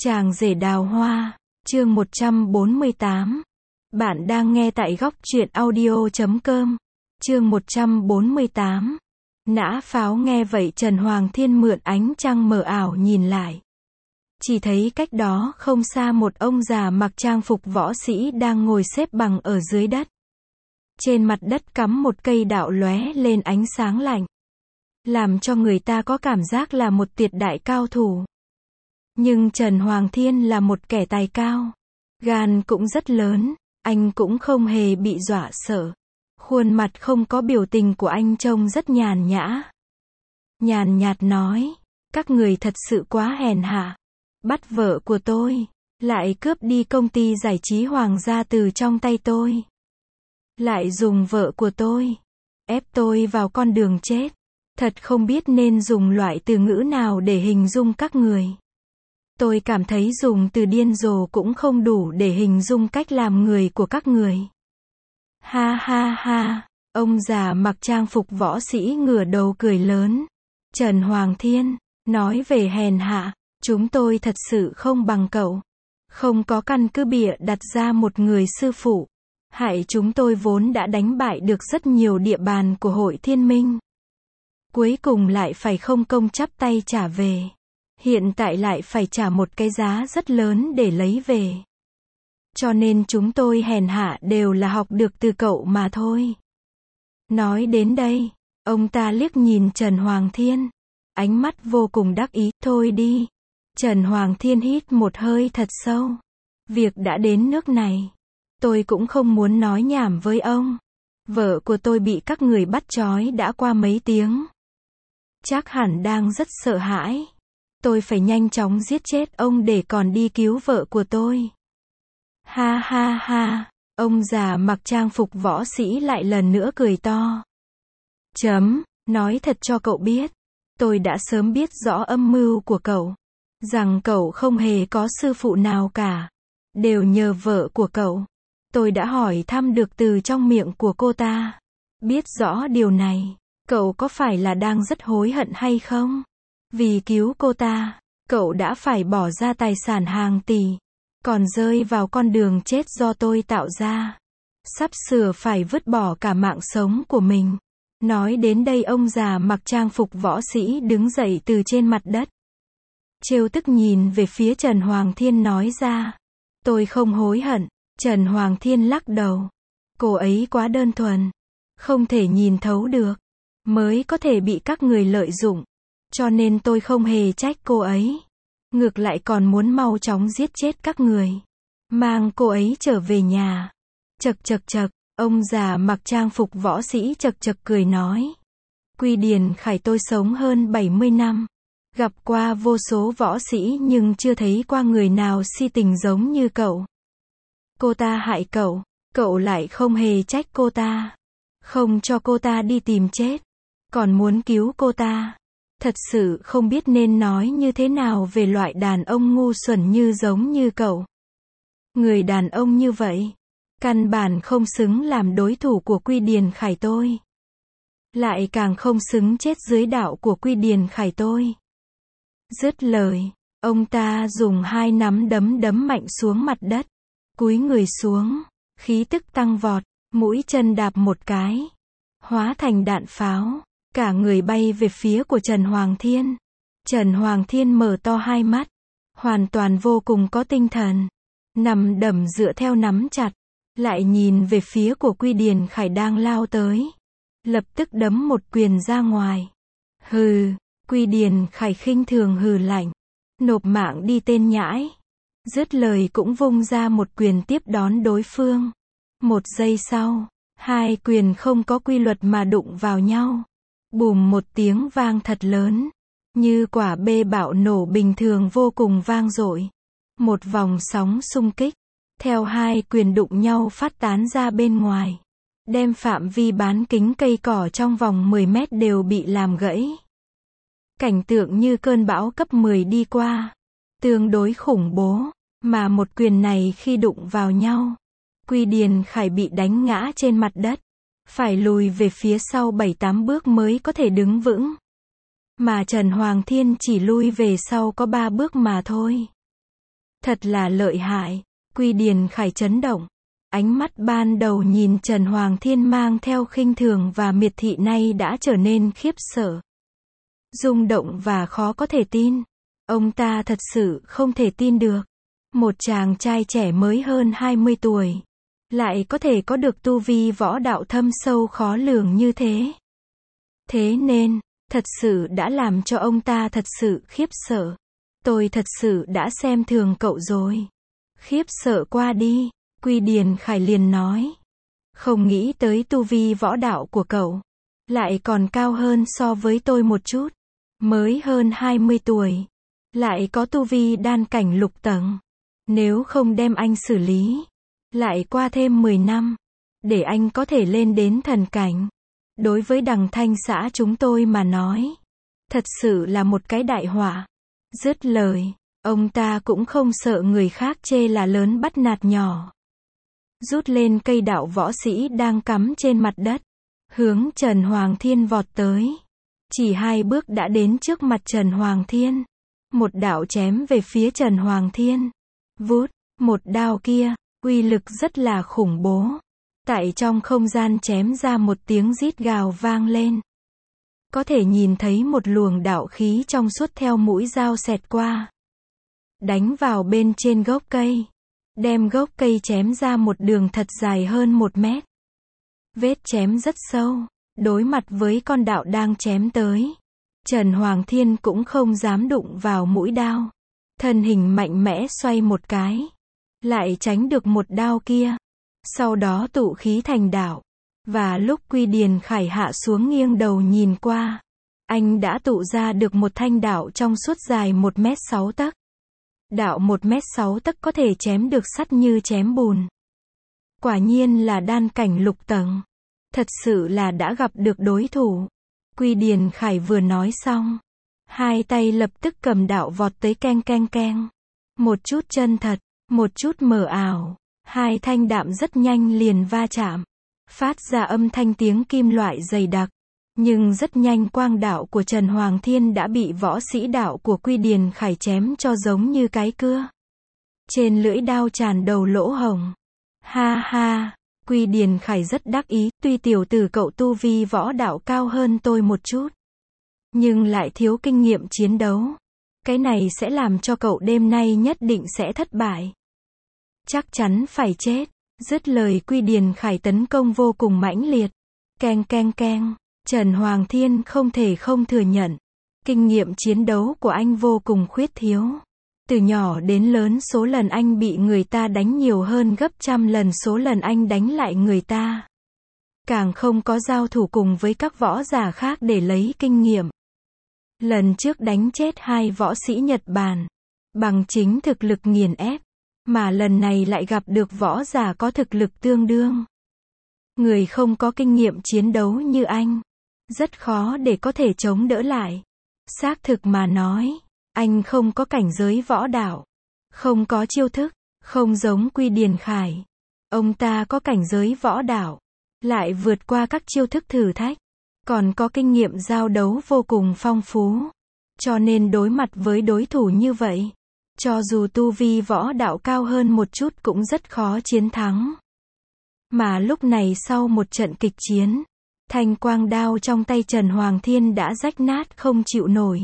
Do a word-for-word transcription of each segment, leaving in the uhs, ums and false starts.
Chàng rể đào hoa, chương một trăm bốn mươi tám. Bạn đang nghe tại góc truyện audio chấm com. Chương một trăm bốn mươi tám. Nã pháo. Nghe vậy Trần Hoàng Thiên mượn ánh trăng mờ ảo nhìn lại. Chỉ thấy cách đó không xa một ông già mặc trang phục võ sĩ đang ngồi xếp bằng ở dưới đất. Trên mặt đất cắm một cây đạo lóe lên ánh sáng lạnh, làm cho người ta có cảm giác là một tuyệt đại cao thủ. Nhưng Trần Hoàng Thiên là một kẻ tài cao, gan cũng rất lớn, anh cũng không hề bị dọa sợ. Khuôn mặt không có biểu tình của anh trông rất nhàn nhã. Nhàn nhạt nói, các người thật sự quá hèn hạ. Bắt vợ của tôi, lại cướp đi công ty giải trí Hoàng gia từ trong tay tôi. Lại dùng vợ của tôi, ép tôi vào con đường chết. Thật không biết nên dùng loại từ ngữ nào để hình dung các người. Tôi cảm thấy dùng từ điên rồ cũng không đủ để hình dung cách làm người của các người. Ha ha ha, ông già mặc trang phục võ sĩ ngửa đầu cười lớn. Trần Hoàng Thiên, nói về hèn hạ, chúng tôi thật sự không bằng cậu. Không có căn cứ bịa đặt ra một người sư phụ. Hại chúng tôi vốn đã đánh bại được rất nhiều địa bàn của hội Thiên Minh. Cuối cùng lại phải không công chắp tay trả về. Hiện tại lại phải trả một cái giá rất lớn để lấy về. Cho nên chúng tôi hèn hạ đều là học được từ cậu mà thôi. Nói đến đây, ông ta liếc nhìn Trần Hoàng Thiên. Ánh mắt vô cùng đắc ý. Thôi đi. Trần Hoàng Thiên hít một hơi thật sâu. Việc đã đến nước này, tôi cũng không muốn nói nhảm với ông. Vợ của tôi bị các người bắt trói đã qua mấy tiếng. Chắc hẳn đang rất sợ hãi. Tôi phải nhanh chóng giết chết ông để còn đi cứu vợ của tôi. Ha ha ha, ông già mặc trang phục võ sĩ lại lần nữa cười to. Chấm, nói thật cho cậu biết, tôi đã sớm biết rõ âm mưu của cậu. Rằng cậu không hề có sư phụ nào cả. Đều nhờ vợ của cậu. Tôi đã hỏi thăm được từ trong miệng của cô ta. Biết rõ điều này, cậu có phải là đang rất hối hận hay không? Vì cứu cô ta, cậu đã phải bỏ ra tài sản hàng tỷ, còn rơi vào con đường chết do tôi tạo ra. Sắp sửa phải vứt bỏ cả mạng sống của mình. Nói đến đây ông già mặc trang phục võ sĩ đứng dậy từ trên mặt đất. Trêu tức nhìn về phía Trần Hoàng Thiên nói ra. Tôi không hối hận. Trần Hoàng Thiên lắc đầu. Cô ấy quá đơn thuần. Không thể nhìn thấu được. Mới có thể bị các người lợi dụng. Cho nên tôi không hề trách cô ấy. Ngược lại còn muốn mau chóng giết chết các người. Mang cô ấy trở về nhà. Chật chật chật, ông già mặc trang phục võ sĩ chật chật cười nói. Quy Điền Khải tôi sống hơn bảy mươi năm. Gặp qua vô số võ sĩ nhưng chưa thấy qua người nào si tình giống như cậu. Cô ta hại cậu, cậu lại không hề trách cô ta. Không cho cô ta đi tìm chết. Còn muốn cứu cô ta. Thật sự không biết nên nói như thế nào về loại đàn ông ngu xuẩn như giống như cậu. Người đàn ông như vậy, căn bản không xứng làm đối thủ của Quy Điền Khải tôi. Lại càng không xứng chết dưới đạo của Quy Điền Khải tôi. Dứt lời, ông ta dùng hai nắm đấm đấm mạnh xuống mặt đất. Cúi người xuống, khí tức tăng vọt, mũi chân đạp một cái. Hóa thành đạn pháo. Cả người bay về phía của Trần Hoàng Thiên. Trần Hoàng Thiên mở to hai mắt. Hoàn toàn vô cùng có tinh thần. Nằm đầm dựa theo nắm chặt. Lại nhìn về phía của Quy Điền Khải đang lao tới. Lập tức đấm một quyền ra ngoài. Hừ, Quy Điền Khải khinh thường hừ lạnh. Nộp mạng đi tên nhãi. Dứt lời cũng vung ra một quyền tiếp đón đối phương. Một giây sau, hai quyền không có quy luật mà đụng vào nhau. Bùm một tiếng vang thật lớn. Như quả bê bạo nổ bình thường vô cùng vang dội. Một vòng sóng xung kích. Theo hai quyền đụng nhau phát tán ra bên ngoài. Đem phạm vi bán kính cây cỏ trong vòng mười mét đều bị làm gãy. Cảnh tượng như cơn bão cấp mười đi qua. Tương đối khủng bố. Mà một quyền này khi đụng vào nhau. Quy Điền Khải bị đánh ngã trên mặt đất. Phải lùi về phía sau bảy tám bước mới có thể đứng vững. Mà Trần Hoàng Thiên chỉ lui về sau có ba bước mà thôi. Thật là lợi hại. Quy Điền Khải chấn động. Ánh mắt ban đầu nhìn Trần Hoàng Thiên mang theo khinh thường và miệt thị nay đã trở nên khiếp sợ, rung động và khó có thể tin. Ông ta thật sự không thể tin được. Một chàng trai trẻ mới hơn hai mươi tuổi, lại có thể có được tu vi võ đạo thâm sâu khó lường như thế. Thế nên, thật sự đã làm cho ông ta thật sự khiếp sợ. Tôi thật sự đã xem thường cậu rồi. Khiếp sợ qua đi, Quy Điền Khải liền nói. Không nghĩ tới tu vi võ đạo của cậu lại còn cao hơn so với tôi một chút. Mới hơn hai mươi tuổi, lại có tu vi đan cảnh lục tầng. Nếu không đem anh xử lý, lại qua thêm mười năm, để anh có thể lên đến thần cảnh. Đối với Đằng Thanh xã chúng tôi mà nói, thật sự là một cái đại họa. Dứt lời, ông ta cũng không sợ người khác chê là lớn bắt nạt nhỏ. Rút lên cây đạo võ sĩ đang cắm trên mặt đất, hướng Trần Hoàng Thiên vọt tới. Chỉ hai bước đã đến trước mặt Trần Hoàng Thiên. Một đạo chém về phía Trần Hoàng Thiên. Vút, một đao kia, uy lực rất là khủng bố. Tại trong không gian chém ra một tiếng rít gào vang lên. Có thể nhìn thấy một luồng đạo khí trong suốt theo mũi dao xẹt qua. Đánh vào bên trên gốc cây. Đem gốc cây chém ra một đường thật dài hơn một mét. Vết chém rất sâu. Đối mặt với con đạo đang chém tới, Trần Hoàng Thiên cũng không dám đụng vào mũi đao. Thân hình mạnh mẽ xoay một cái, lại tránh được một đao kia. Sau đó tụ khí thành đạo. Và lúc Quy Điền Khải hạ xuống nghiêng đầu nhìn qua, anh đã tụ ra được một thanh đạo trong suốt dài một mét sáu tấc. Đạo một mét sáu tấc có thể chém được sắt như chém bùn. Quả nhiên là đan cảnh lục tầng. Thật sự là đã gặp được đối thủ. Quy Điền Khải vừa nói xong, hai tay lập tức cầm đạo vọt tới keng keng keng. Một chút chân thật, một chút mờ ảo. Hai thanh đạm rất nhanh liền va chạm, phát ra âm thanh tiếng kim loại dày đặc. Nhưng rất nhanh quang đạo của Trần Hoàng Thiên đã bị võ sĩ đạo của Quy Điền Khải chém cho giống như cái cưa. Trên lưỡi đao tràn đầu lỗ hổng. Ha ha, Quy Điền Khải rất đắc ý, tuy tiểu tử cậu tu vi võ đạo cao hơn tôi một chút, nhưng lại thiếu kinh nghiệm chiến đấu. Cái này sẽ làm cho cậu đêm nay nhất định sẽ thất bại. Chắc chắn phải chết. Dứt lời Quy Điền Khải tấn công vô cùng mãnh liệt. Keng keng keng. Trần Hoàng Thiên không thể không thừa nhận. Kinh nghiệm chiến đấu của anh vô cùng khuyết thiếu. Từ nhỏ đến lớn số lần anh bị người ta đánh nhiều hơn gấp trăm lần số lần anh đánh lại người ta. Càng không có giao thủ cùng với các võ giả khác để lấy kinh nghiệm. Lần trước đánh chết hai võ sĩ Nhật Bản, bằng chính thực lực nghiền ép. Mà lần này lại gặp được võ giả có thực lực tương đương. Người không có kinh nghiệm chiến đấu như anh, rất khó để có thể chống đỡ lại. Xác thực mà nói, anh không có cảnh giới võ đạo, không có chiêu thức, không giống Quy Điền Khải. Ông ta có cảnh giới võ đạo, lại vượt qua các chiêu thức thử thách, còn có kinh nghiệm giao đấu vô cùng phong phú. Cho nên đối mặt với đối thủ như vậy, cho dù tu vi võ đạo cao hơn một chút cũng rất khó chiến thắng. Mà lúc này sau một trận kịch chiến, thanh quang đao trong tay Trần Hoàng Thiên đã rách nát không chịu nổi.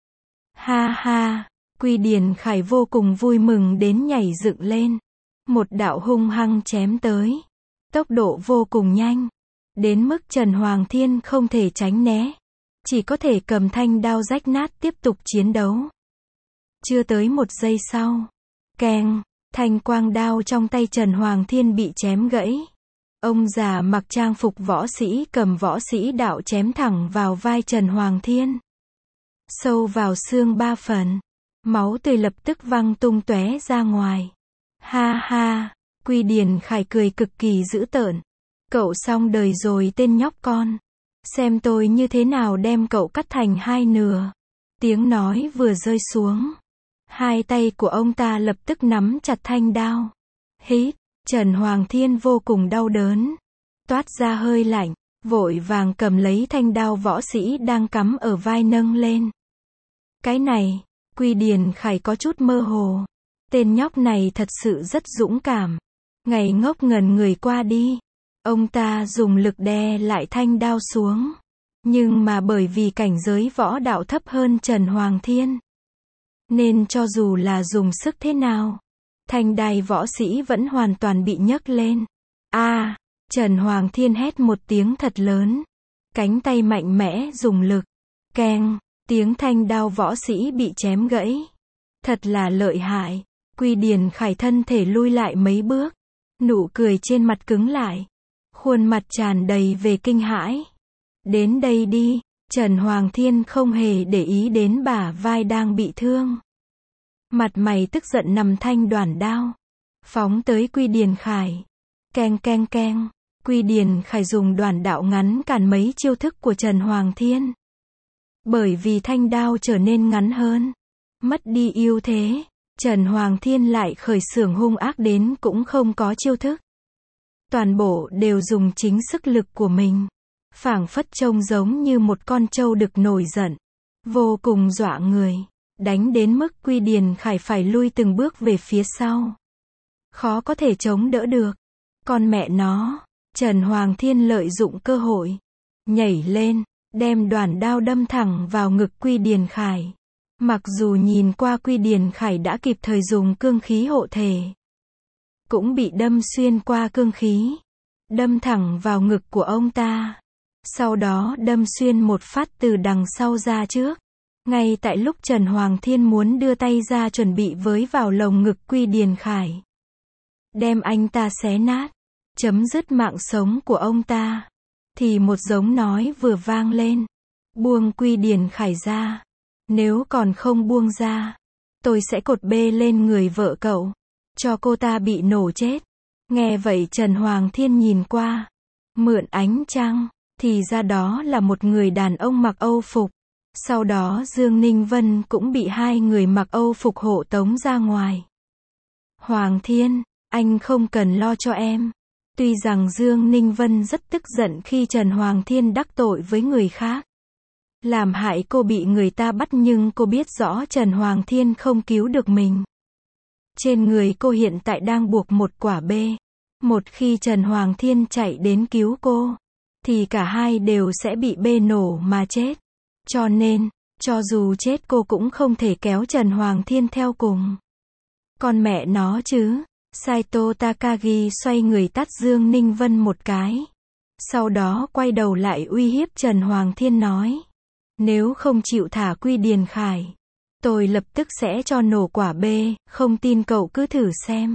Ha ha, Quy Điền Khải vô cùng vui mừng đến nhảy dựng lên. Một đạo hung hăng chém tới. Tốc độ vô cùng nhanh. Đến mức Trần Hoàng Thiên không thể tránh né. Chỉ có thể cầm thanh đao rách nát tiếp tục chiến đấu. Chưa tới một giây sau. Keng, thanh quang đao trong tay Trần Hoàng Thiên bị chém gãy. Ông già mặc trang phục võ sĩ cầm võ sĩ đạo chém thẳng vào vai Trần Hoàng Thiên. Sâu vào xương ba phần. Máu tươi lập tức văng tung tóe ra ngoài. Ha ha, Quy Điền Khải cười cực kỳ dữ tợn. Cậu xong đời rồi tên nhóc con. Xem tôi như thế nào đem cậu cắt thành hai nửa. Tiếng nói vừa rơi xuống. Hai tay của ông ta lập tức nắm chặt thanh đao. Hít, Trần Hoàng Thiên vô cùng đau đớn. Toát ra hơi lạnh, vội vàng cầm lấy thanh đao võ sĩ đang cắm ở vai nâng lên. Cái này, Quy Điền Khải có chút mơ hồ. Tên nhóc này thật sự rất dũng cảm. Ngày ngốc ngần người qua đi. Ông ta dùng lực đè lại thanh đao xuống. Nhưng mà bởi vì cảnh giới võ đạo thấp hơn Trần Hoàng Thiên, nên cho dù là dùng sức thế nào, thanh đài võ sĩ vẫn hoàn toàn bị nhấc lên. A, à, Trần Hoàng Thiên hét một tiếng thật lớn. Cánh tay mạnh mẽ dùng lực. Keng, tiếng thanh đao võ sĩ bị chém gãy. Thật là lợi hại. Quy Điền Khải thân thể lui lại mấy bước. Nụ cười trên mặt cứng lại. Khuôn mặt tràn đầy về kinh hãi. Đến đây đi. Trần Hoàng Thiên không hề để ý đến bả vai đang bị thương. Mặt mày tức giận nằm thanh đoản đao. Phóng tới Quy Điền Khải. Keng keng keng. Quy Điền Khải dùng đoản đạo ngắn cản mấy chiêu thức của Trần Hoàng Thiên. Bởi vì thanh đao trở nên ngắn hơn, mất đi ưu thế, Trần Hoàng Thiên lại khởi xướng hung ác đến cũng không có chiêu thức. Toàn bộ đều dùng chính sức lực của mình. Phảng phất trông giống như một con trâu đực nổi giận. Vô cùng dọa người. Đánh đến mức Quy Điền Khải phải lui từng bước về phía sau. Khó có thể chống đỡ được. Con mẹ nó. Trần Hoàng Thiên lợi dụng cơ hội. Nhảy lên. Đem đoản đao đâm thẳng vào ngực Quy Điền Khải. Mặc dù nhìn qua Quy Điền Khải đã kịp thời dùng cương khí hộ thể, cũng bị đâm xuyên qua cương khí. Đâm thẳng vào ngực của ông ta. Sau đó đâm xuyên một phát từ đằng sau ra trước. Ngay tại lúc Trần Hoàng Thiên muốn đưa tay ra chuẩn bị với vào lồng ngực Quy Điền Khải, đem anh ta xé nát, chấm dứt mạng sống của ông ta, thì một giọng nói vừa vang lên. Buông Quy Điền Khải ra. Nếu còn không buông ra, tôi sẽ cột bê lên người vợ cậu, cho cô ta bị nổ chết. Nghe vậy Trần Hoàng Thiên nhìn qua, mượn ánh trăng, thì ra đó là một người đàn ông mặc Âu phục. Sau đó Dương Ninh Vân cũng bị hai người mặc Âu phục hộ tống ra ngoài. Hoàng Thiên, anh không cần lo cho em. Tuy rằng Dương Ninh Vân rất tức giận khi Trần Hoàng Thiên đắc tội với người khác, làm hại cô bị người ta bắt, nhưng cô biết rõ Trần Hoàng Thiên không cứu được mình. Trên người cô hiện tại đang buộc một quả bê. Một khi Trần Hoàng Thiên chạy đến cứu cô, thì cả hai đều sẽ bị bê nổ mà chết. Cho nên, cho dù chết cô cũng không thể kéo Trần Hoàng Thiên theo cùng. Con mẹ nó chứ. Saito Takagi xoay người tát Dương Ninh Vân một cái. Sau đó quay đầu lại uy hiếp Trần Hoàng Thiên nói. Nếu không chịu thả Quy Điền Khải, tôi lập tức sẽ cho nổ quả bê, không tin cậu cứ thử xem.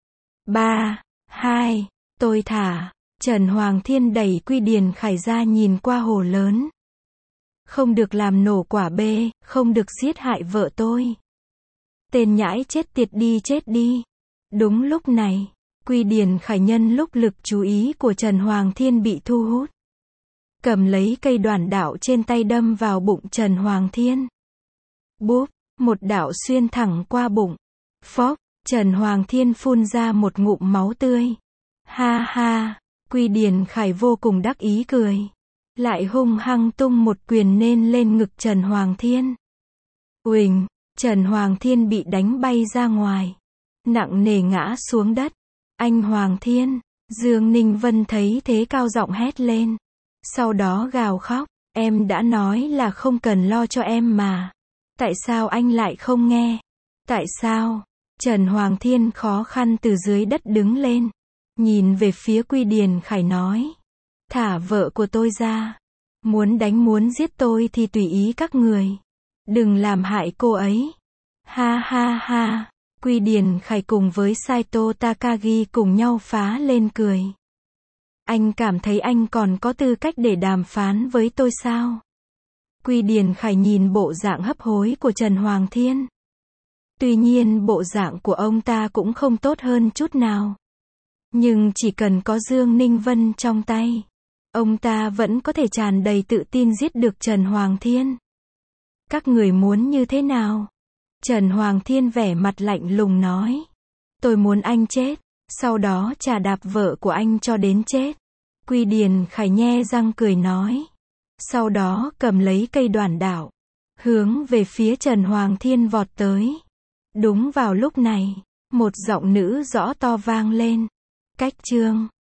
Ba, hai, tôi thả. Trần Hoàng Thiên đẩy Quy Điền Khải ra nhìn qua hồ lớn. Không được làm nổ quả bê, không được giết hại vợ tôi. Tên nhãi chết tiệt đi chết đi. Đúng lúc này, Quy Điền Khải nhân lúc lực chú ý của Trần Hoàng Thiên bị thu hút, cầm lấy cây đoản đạo trên tay đâm vào bụng Trần Hoàng Thiên. Bốp, một đạo xuyên thẳng qua bụng. Phốc, Trần Hoàng Thiên phun ra một ngụm máu tươi. Ha ha, Quy Điền Khải vô cùng đắc ý cười. Lại hung hăng tung một quyền nên lên ngực Trần Hoàng Thiên. Uỳnh, Trần Hoàng Thiên bị đánh bay ra ngoài. Nặng nề ngã xuống đất. Anh Hoàng Thiên, Dương Ninh Vân thấy thế cao giọng hét lên. Sau đó gào khóc. Em đã nói là không cần lo cho em mà. Tại sao anh lại không nghe? Tại sao? Trần Hoàng Thiên khó khăn từ dưới đất đứng lên. Nhìn về phía Quy Điền Khải nói. Thả vợ của tôi ra. Muốn đánh muốn giết tôi thì tùy ý các người. Đừng làm hại cô ấy. Ha ha ha. Quy Điền Khải cùng với Saito Takagi cùng nhau phá lên cười. Anh cảm thấy anh còn có tư cách để đàm phán với tôi sao? Quy Điền Khải nhìn bộ dạng hấp hối của Trần Hoàng Thiên. Tuy nhiên bộ dạng của ông ta cũng không tốt hơn chút nào. Nhưng chỉ cần có Dương Ninh Vân trong tay, ông ta vẫn có thể tràn đầy tự tin giết được Trần Hoàng Thiên. Các người muốn như thế nào? Trần Hoàng Thiên vẻ mặt lạnh lùng nói. Tôi muốn anh chết, sau đó chà đạp vợ của anh cho đến chết. Quy Điền Khải nhe răng cười nói. Sau đó cầm lấy cây đoản đạo, hướng về phía Trần Hoàng Thiên vọt tới. Đúng vào lúc này, một giọng nữ rõ to vang lên. Cách chương